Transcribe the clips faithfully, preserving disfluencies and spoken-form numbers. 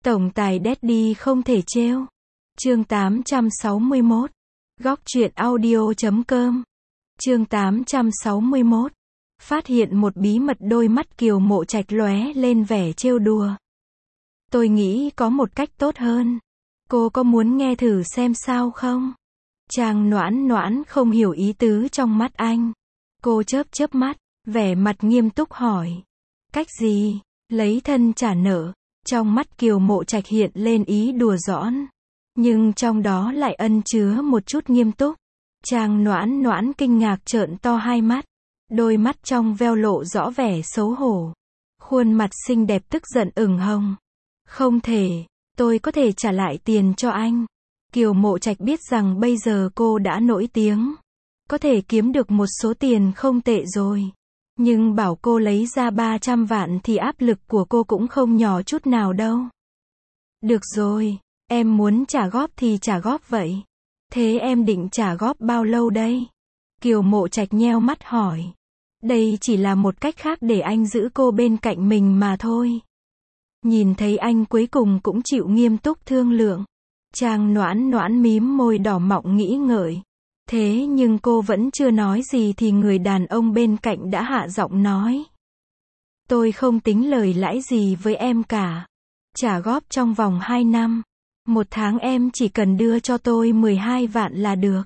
Tổng tài Daddy không thể trêu. Chương tám trăm sáu mươi mốt. Góc truyện audio chấm com. Chương tám trăm sáu mươi mốt. Phát hiện một bí mật. Đôi mắt Kiều Mộ Trạch lóe lên vẻ trêu đùa. Tôi nghĩ có một cách tốt hơn. Cô có muốn nghe thử xem sao không? Trang Noãn Noãn không hiểu ý tứ trong mắt anh. Cô chớp chớp mắt, vẻ mặt nghiêm túc hỏi. Cách gì? Lấy thân trả nợ. Trong mắt Kiều Mộ Trạch hiện lên ý đùa giỡn, nhưng trong đó lại ẩn chứa một chút nghiêm túc. Trang Noãn Noãn kinh ngạc trợn to hai mắt, đôi mắt trong veo lộ rõ vẻ xấu hổ. Khuôn mặt xinh đẹp tức giận ửng hồng. Không thể, tôi có thể trả lại tiền cho anh. Kiều Mộ Trạch biết rằng bây giờ cô đã nổi tiếng, có thể kiếm được một số tiền không tệ rồi. Nhưng bảo cô lấy ra ba trăm vạn thì áp lực của cô cũng không nhỏ chút nào đâu. Được rồi, em muốn trả góp thì trả góp vậy. Thế em định trả góp bao lâu đây? Kiều Mộ Trạch nheo mắt hỏi. Đây chỉ là một cách khác để anh giữ cô bên cạnh mình mà thôi. Nhìn thấy anh cuối cùng cũng chịu nghiêm túc thương lượng. Trang Noãn Noãn mím môi đỏ mọng nghĩ ngợi. Thế nhưng cô vẫn chưa nói gì thì người đàn ông bên cạnh đã hạ giọng nói. Tôi không tính lời lãi gì với em cả. Trả góp trong vòng hai năm. Một tháng em chỉ cần đưa cho tôi mười hai vạn là được.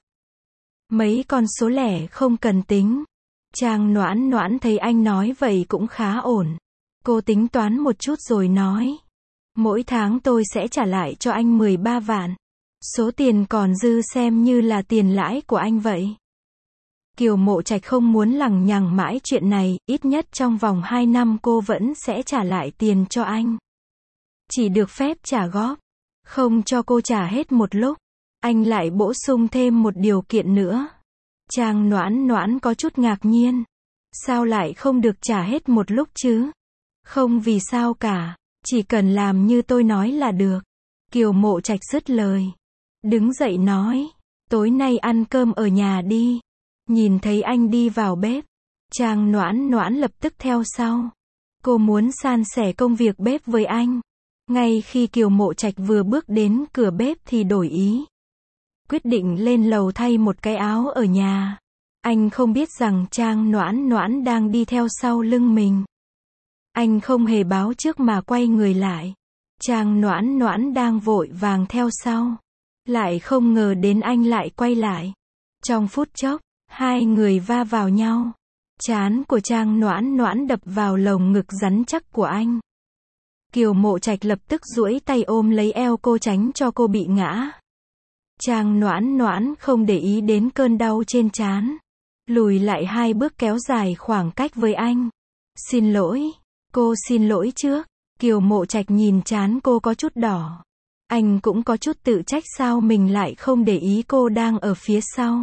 Mấy con số lẻ không cần tính. Trang Noãn Noãn thấy anh nói vậy cũng khá ổn. Cô tính toán một chút rồi nói. Mỗi tháng tôi sẽ trả lại cho anh mười ba vạn. Số tiền còn dư xem như là tiền lãi của anh vậy. Kiều Mộ Trạch không muốn lằng nhằng mãi chuyện này, ít nhất trong vòng hai năm cô vẫn sẽ trả lại tiền cho anh. Chỉ được phép trả góp, không cho cô trả hết một lúc. Anh lại bổ sung thêm một điều kiện nữa. Trang Noãn Noãn có chút ngạc nhiên. Sao lại không được trả hết một lúc chứ? Không vì sao cả, chỉ cần làm như tôi nói là được. Kiều Mộ Trạch dứt lời, đứng dậy nói, tối nay ăn cơm ở nhà đi. Nhìn thấy anh đi vào bếp, Trang Noãn Noãn lập tức theo sau. Cô muốn san sẻ công việc bếp với anh. Ngay khi Kiều Mộ Trạch vừa bước đến cửa bếp thì đổi ý. Quyết định lên lầu thay một cái áo ở nhà. Anh không biết rằng Trang Noãn Noãn đang đi theo sau lưng mình. Anh không hề báo trước mà quay người lại. Trang Noãn Noãn đang vội vàng theo sau. Lại không ngờ đến anh lại quay lại. Trong phút chốc, hai người va vào nhau. Trán của Trang Noãn Noãn đập vào lồng ngực rắn chắc của anh. Kiều Mộ Trạch lập tức duỗi tay ôm lấy eo cô tránh cho cô bị ngã. Trang Noãn Noãn không để ý đến cơn đau trên trán. Lùi lại hai bước kéo dài khoảng cách với anh. Xin lỗi. Cô xin lỗi trước. Kiều Mộ Trạch nhìn trán cô có chút đỏ. Anh cũng có chút tự trách sao mình lại không để ý cô đang ở phía sau.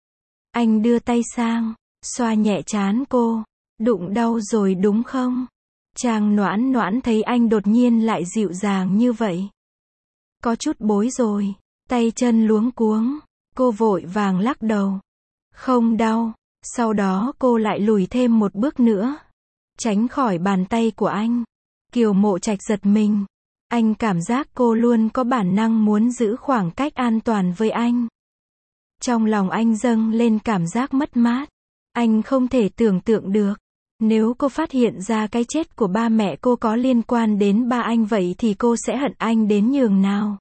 Anh đưa tay sang, xoa nhẹ trán cô. Đụng đau rồi đúng không? Trang Noãn Noãn thấy anh đột nhiên lại dịu dàng như vậy. Có chút bối rồi, tay chân luống cuống. Cô vội vàng lắc đầu. Không đau. Sau đó cô lại lùi thêm một bước nữa, tránh khỏi bàn tay của anh. Kiều Mộ Trạch giật mình. Anh cảm giác cô luôn có bản năng muốn giữ khoảng cách an toàn với anh. Trong lòng anh dâng lên cảm giác mất mát. Anh không thể tưởng tượng được, nếu cô phát hiện ra cái chết của ba mẹ cô có liên quan đến ba anh vậy thì cô sẽ hận anh đến nhường nào.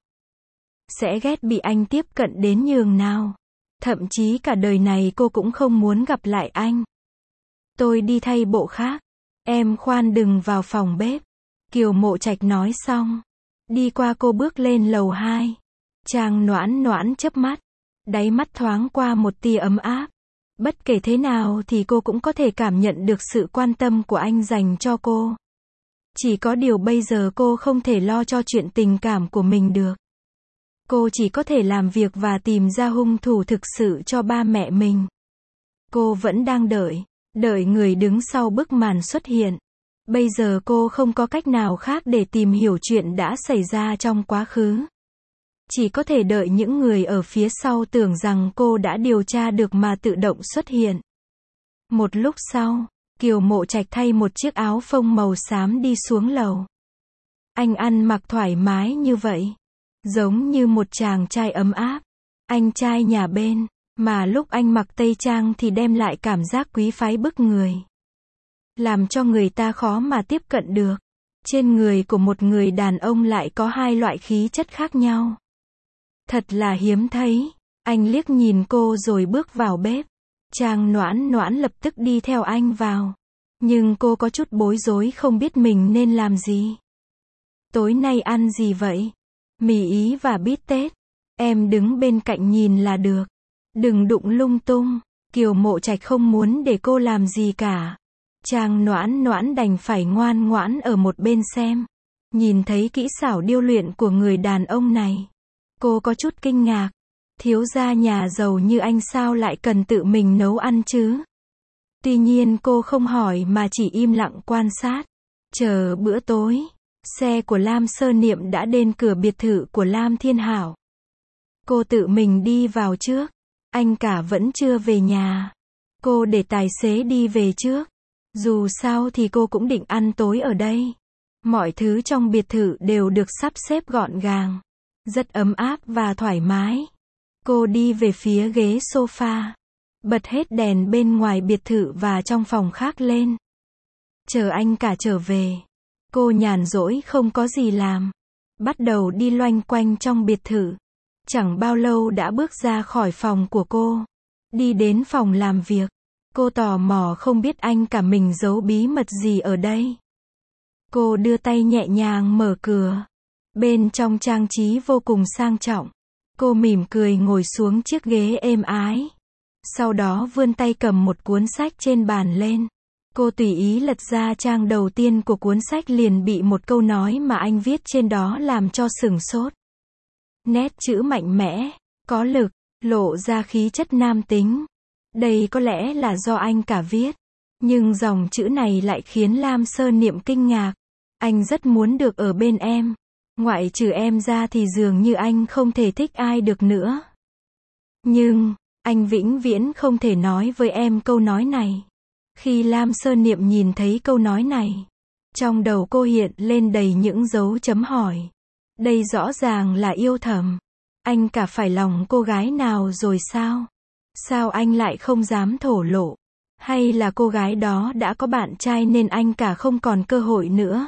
Sẽ ghét bị anh tiếp cận đến nhường nào. Thậm chí cả đời này cô cũng không muốn gặp lại anh. Tôi đi thay bộ khác. Em khoan đừng vào phòng bếp. Kiều Mộ Trạch nói xong, đi qua cô bước lên lầu hai. Trang Noãn Noãn chớp mắt, đáy mắt thoáng qua một tia ấm áp. Bất kể thế nào thì cô cũng có thể cảm nhận được sự quan tâm của anh dành cho cô. Chỉ có điều bây giờ cô không thể lo cho chuyện tình cảm của mình được. Cô chỉ có thể làm việc và tìm ra hung thủ thực sự cho ba mẹ mình. Cô vẫn đang đợi, đợi người đứng sau bức màn xuất hiện. Bây giờ cô không có cách nào khác để tìm hiểu chuyện đã xảy ra trong quá khứ. Chỉ có thể đợi những người ở phía sau tưởng rằng cô đã điều tra được mà tự động xuất hiện. Một lúc sau, Kiều Mộ Trạch thay một chiếc áo phông màu xám đi xuống lầu. Anh ăn mặc thoải mái như vậy, giống như một chàng trai ấm áp, anh trai nhà bên, mà lúc anh mặc tây trang thì đem lại cảm giác quý phái bức người, làm cho người ta khó mà tiếp cận được. Trên người của một người đàn ông lại có hai loại khí chất khác nhau. Thật là hiếm thấy. Anh liếc nhìn cô rồi bước vào bếp. Trang Noãn Noãn lập tức đi theo anh vào. Nhưng cô có chút bối rối không biết mình nên làm gì. Tối nay ăn gì vậy? Mì Ý và bít tết. Em đứng bên cạnh nhìn là được. Đừng đụng lung tung. Kiều Mộ Trạch không muốn để cô làm gì cả. Trang Noãn Noãn đành phải ngoan ngoãn ở một bên xem. Nhìn thấy kỹ xảo điêu luyện của người đàn ông này, cô có chút kinh ngạc. Thiếu gia nhà giàu như anh sao lại cần tự mình nấu ăn chứ? Tuy nhiên cô không hỏi mà chỉ im lặng quan sát. Chờ bữa tối, xe của Lam Sơ Niệm đã đến cửa biệt thự của Lam Thiên Hạo. Cô tự mình đi vào trước. Anh cả vẫn chưa về nhà. Cô để tài xế đi về trước. Dù sao thì cô cũng định ăn tối ở đây. Mọi thứ trong biệt thự đều được sắp xếp gọn gàng, rất ấm áp và thoải mái. Cô đi về phía ghế sofa, bật hết đèn bên ngoài biệt thự và trong phòng khác lên. Chờ anh cả trở về, cô nhàn rỗi không có gì làm, bắt đầu đi loanh quanh trong biệt thự. Chẳng bao lâu đã bước ra khỏi phòng của cô, đi đến phòng làm việc. Cô tò mò không biết anh cả mình giấu bí mật gì ở đây. Cô đưa tay nhẹ nhàng mở cửa. Bên trong trang trí vô cùng sang trọng. Cô mỉm cười ngồi xuống chiếc ghế êm ái. Sau đó vươn tay cầm một cuốn sách trên bàn lên. Cô tùy ý lật ra trang đầu tiên của cuốn sách liền bị một câu nói mà anh viết trên đó làm cho sửng sốt. Nét chữ mạnh mẽ, có lực, lộ ra khí chất nam tính. Đây có lẽ là do anh cả viết. Nhưng dòng chữ này lại khiến Lam Sơ Niệm kinh ngạc. Anh rất muốn được ở bên em. Ngoại trừ em ra thì dường như anh không thể thích ai được nữa. Nhưng, anh vĩnh viễn không thể nói với em câu nói này. Khi Lam Sơ Niệm nhìn thấy câu nói này, trong đầu cô hiện lên đầy những dấu chấm hỏi. Đây rõ ràng là yêu thầm. Anh cả phải lòng cô gái nào rồi sao? Sao anh lại không dám thổ lộ? Hay là cô gái đó đã có bạn trai nên anh cả không còn cơ hội nữa?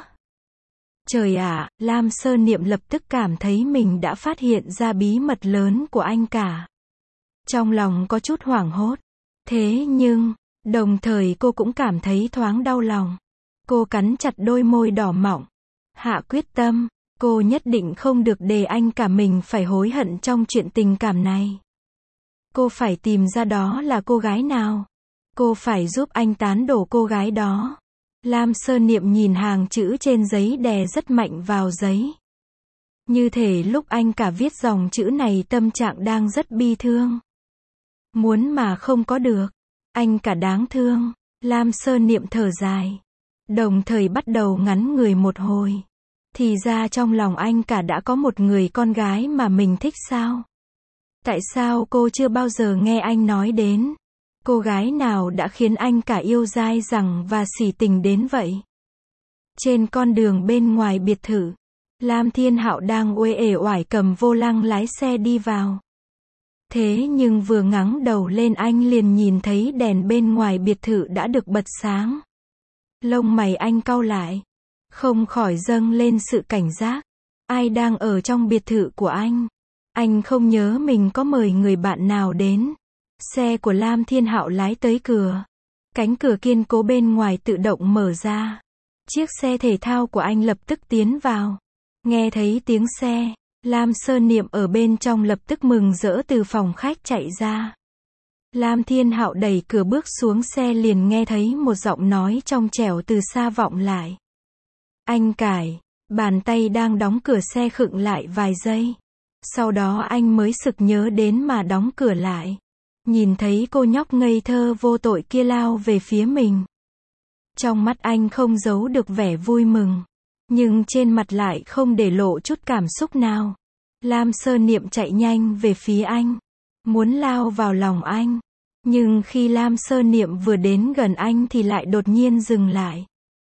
Trời ạ, Lam Sơ Niệm lập tức cảm thấy mình đã phát hiện ra bí mật lớn của anh cả. Trong lòng có chút hoảng hốt. Thế nhưng, đồng thời cô cũng cảm thấy thoáng đau lòng. Cô cắn chặt đôi môi đỏ mọng. Hạ quyết tâm, cô nhất định không được để anh cả mình phải hối hận trong chuyện tình cảm này. Cô phải tìm ra đó là cô gái nào. Cô phải giúp anh tán đổ cô gái đó. Lam Sơ Niệm nhìn hàng chữ trên giấy đè rất mạnh vào giấy. Như thể lúc anh cả viết dòng chữ này tâm trạng đang rất bi thương. Muốn mà không có được. Anh cả đáng thương. Lam Sơ Niệm thở dài. Đồng thời bắt đầu ngắn người một hồi. Thì ra trong lòng anh cả đã có một người con gái mà mình thích sao? Tại sao cô chưa bao giờ nghe anh nói đến? Cô gái nào đã khiến anh cả yêu dai dẳng và sỉ tình đến vậy? Trên con đường bên ngoài biệt thự, Lam Thiên Hạo đang uể ể oải cầm vô lăng lái xe đi vào. Thế nhưng vừa ngẩng đầu lên anh liền nhìn thấy đèn bên ngoài biệt thự đã được bật sáng. Lông mày anh cau lại, không khỏi dâng lên sự cảnh giác. Ai đang ở trong biệt thự của anh? Anh không nhớ mình có mời người bạn nào đến. Xe của Lam Thiên Hạo lái tới cửa. Cánh cửa kiên cố bên ngoài tự động mở ra. Chiếc xe thể thao của anh lập tức tiến vào. Nghe thấy tiếng xe, Lam Sơ Niệm ở bên trong lập tức mừng rỡ từ phòng khách chạy ra. Lam Thiên Hạo đẩy cửa bước xuống xe liền nghe thấy một giọng nói trong trẻo từ xa vọng lại. Anh Cải, bàn tay đang đóng cửa xe khựng lại vài giây. Sau đó anh mới sực nhớ đến mà đóng cửa lại. Nhìn thấy cô nhóc ngây thơ vô tội kia lao về phía mình. Trong mắt anh không giấu được vẻ vui mừng. Nhưng trên mặt lại không để lộ chút cảm xúc nào. Lam Sơ Niệm chạy nhanh về phía anh. Muốn lao vào lòng anh. Nhưng khi Lam Sơ Niệm vừa đến gần anh thì lại đột nhiên dừng lại.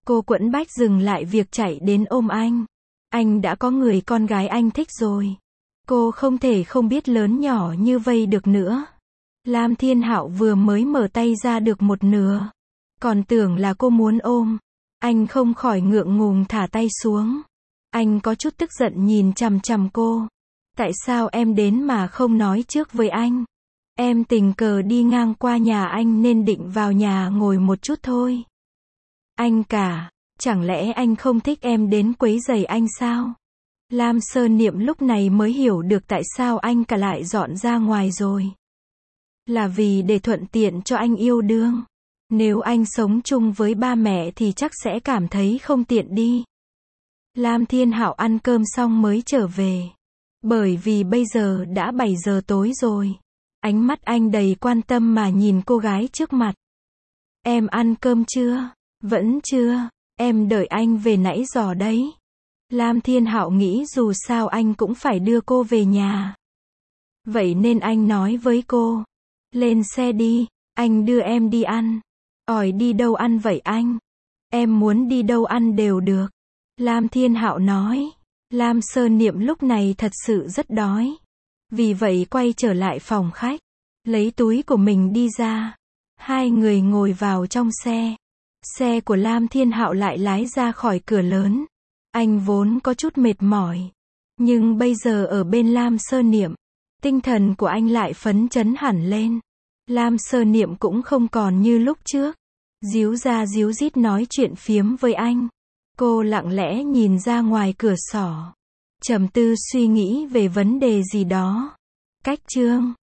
Cô quẫn bách dừng lại việc chạy đến ôm anh. Anh đã có người con gái anh thích rồi. Cô không thể không biết lớn nhỏ như vây được nữa. Lam Thiên Hạo vừa mới mở tay ra được một nửa. Còn tưởng là cô muốn ôm. Anh không khỏi ngượng ngùng thả tay xuống. Anh có chút tức giận nhìn chằm chằm cô. Tại sao em đến mà không nói trước với anh? Em tình cờ đi ngang qua nhà anh nên định vào nhà ngồi một chút thôi. Anh cả, chẳng lẽ anh không thích em đến quấy rầy anh sao? Lam Sơ Niệm lúc này mới hiểu được tại sao anh cả lại dọn ra ngoài rồi. Là vì để thuận tiện cho anh yêu đương. Nếu anh sống chung với ba mẹ thì chắc sẽ cảm thấy không tiện đi. Lam Thiên Hạo ăn cơm xong mới trở về. Bởi vì bây giờ đã bảy giờ tối rồi. Ánh mắt anh đầy quan tâm mà nhìn cô gái trước mặt. Em ăn cơm chưa? Vẫn chưa, em đợi anh về nãy giờ đấy. Lam Thiên Hạo nghĩ dù sao anh cũng phải đưa cô về nhà. Vậy nên anh nói với cô. Lên xe đi, anh đưa em đi ăn. Ỏi đi đâu ăn vậy anh? Em muốn đi đâu ăn đều được. Lam Thiên Hạo nói. Lam Sơ Niệm lúc này thật sự rất đói. Vì vậy quay trở lại phòng khách. Lấy túi của mình đi ra. Hai người ngồi vào trong xe. Xe của Lam Thiên Hạo lại lái ra khỏi cửa lớn. Anh vốn có chút mệt mỏi. Nhưng bây giờ ở bên Lam Sơ Niệm. Tinh thần của anh lại phấn chấn hẳn lên. Lam Sơ Niệm cũng không còn như lúc trước. Díu ra díu dít nói chuyện phiếm với anh. Cô lặng lẽ nhìn ra ngoài cửa sổ. Trầm tư suy nghĩ về vấn đề gì đó. Cách chương